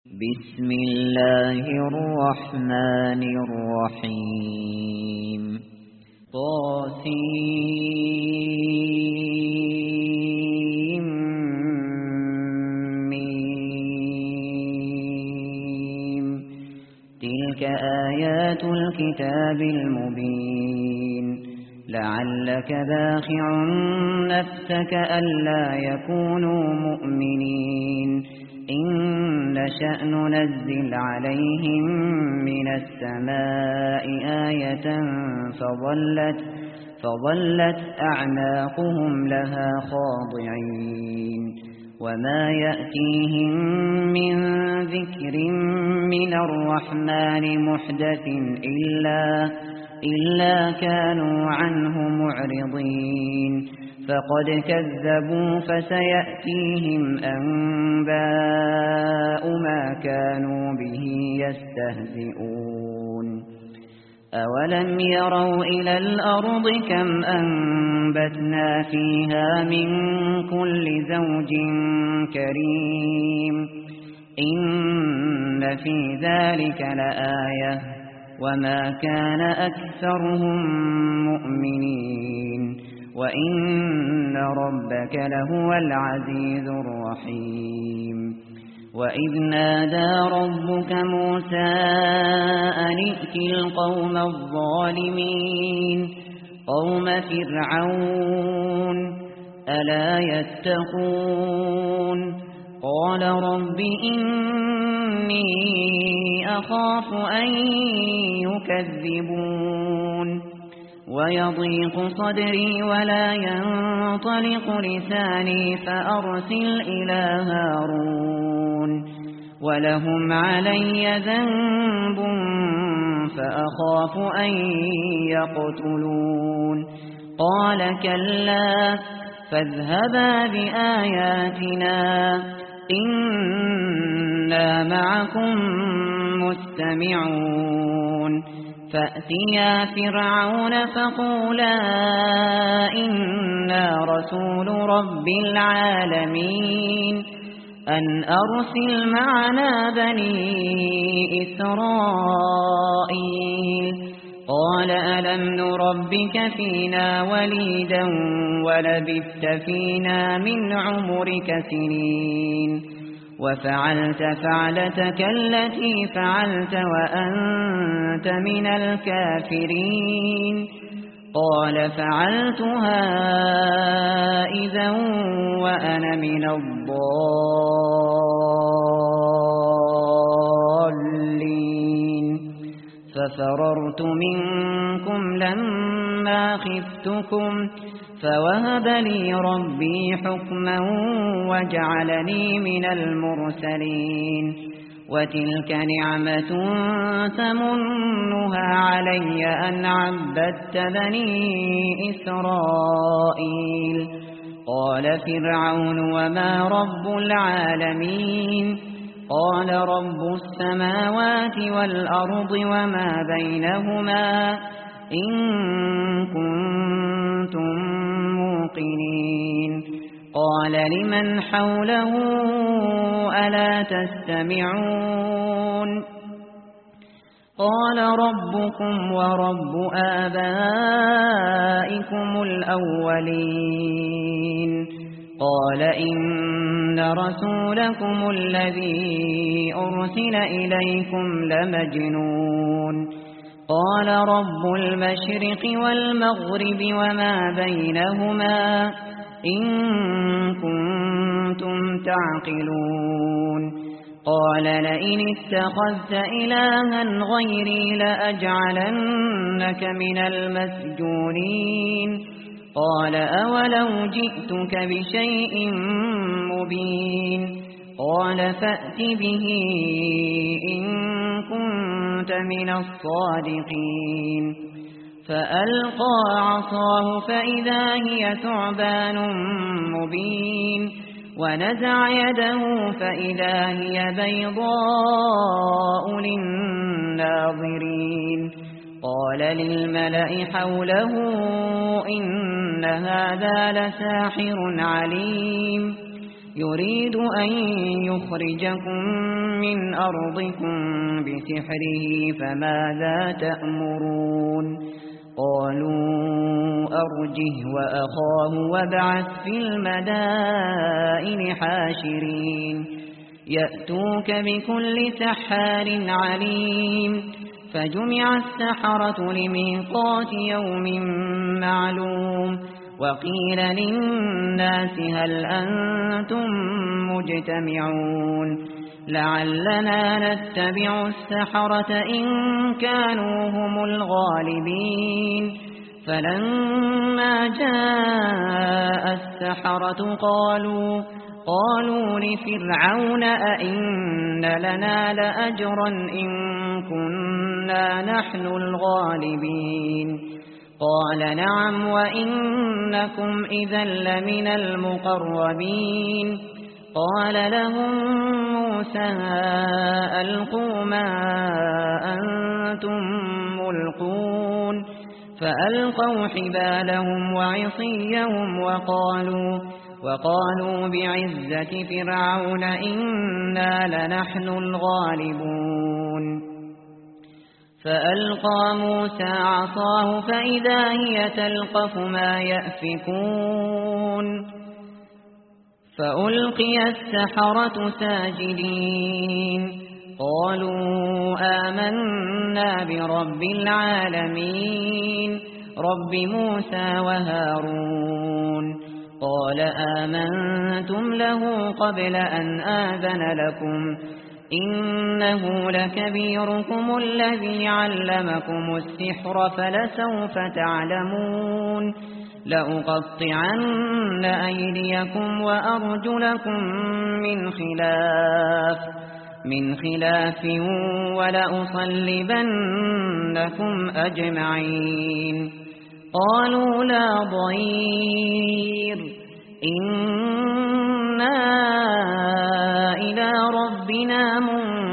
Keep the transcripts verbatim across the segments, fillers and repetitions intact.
بسم الله الرحمن الرحيم طاسيم ميم تلك آيات الكتاب المبين لعلك باخع نفسك ألا يكونوا مؤمنين إن نشأ ننزل عليهم من السماء آية فظلت, فظلت أعناقهم لها خاضعين وما يأتيهم من ذكر من الرحمن محدث إلا, إلا كانوا عنه معرضين فقد كذبوا فسيأتيهم أنباء ما كانوا به يستهزئون أولم يروا إلى الأرض كم أنبتنا فيها من كل زوج كريم إن في ذلك لآية وما كان أكثرهم مؤمنين وإن ربك لهو العزيز الرحيم وإذ نادى ربك موسى أن ائت القوم الظالمين قوم فرعون ألا يتقون قال رب إني أخاف أن يكذبون ويضيق صدري ولا ينطلق لساني فأرسل إلى هارون ولهم علي ذنب فأخاف أن يقتلون قال كلا فاذهبا بآياتنا إنا معكم مستمعون فأتيا فرعون فقولا إنا رسول رب العالمين أن أرسل معنا بني إسرائيل قال ألم نربك فينا وليدا ولبثت فينا من عمرك سنين وفعلت فعلتك التي فعلت وأنت من الكافرين قال فعلتها إذا وأنا من الضالين ففررت منكم لما خفتكم فوهب لي ربي حكما وجعلني من المرسلين وتلك نعمة تمنها علي أن عبدت بني إسرائيل قال فرعون وما رب العالمين قال رب السماوات والأرض وما بينهما إن كنتم موقنين قال لمن حوله ألا تستمعون قال ربكم ورب آبائكم الأولين قال إن رسولكم الذي أرسل إليكم لمجنون قال رب المشرق والمغرب وما بينهما إن كنتم تعقلون قال لئن اتخذت إلها غيري لأجعلنك من المسجونين قال أولو جئتك بشيء مبين قال فأت به إن كنت من الصادقين فألقى عصاه فإذا هي ثعبان مبين ونزع يده فإذا هي بيضاء للناظرين قال للملأ حوله إن هذا لساحر عليم يريد أن يخرجكم من أرضكم بسحره فماذا تأمرون قالوا أرجه وأخاه وابعث في المدائن حاشرين يأتوك بكل سحار عليم فجمع السحرة لميقات يوم معلوم وقيل للناس هل أنتم مجتمعون لعلنا نتبع السحرة إن كانوا هم الغالبين فلما جاء السحرة قالوا قالوا لفرعون أئن لنا لأجرا إن كنا نحن الغالبين قال نعم وإنكم إذا لمن المقربين قال لهم موسى ألقوا ما أنتم ملقون فألقوا حبالهم وعصيهم وقالوا وقالوا بعزة فرعون إنا لنحن الغالبون فألقى موسى عصاه فإذا هي تلقف ما يأفكون فألقي السحرة ساجدين قالوا آمنا برب العالمين رب موسى وهارون قال آمنتم له قبل أن آذن لكم إنه لكبيركم الذي علمكم السحر فلسوف تعلمون لأقطعن أيديكم وأرجلكم من خلاف من خلاف ولأصلبنكم أجمعين قالوا لا ضير إنا إلى ربنا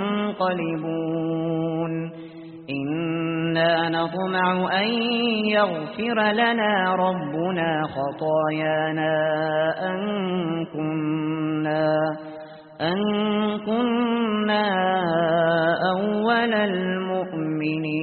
منقلبون إنا نطمع أن يغفر لنا ربنا خطايانا أن كنا أن كنا أول المؤمنين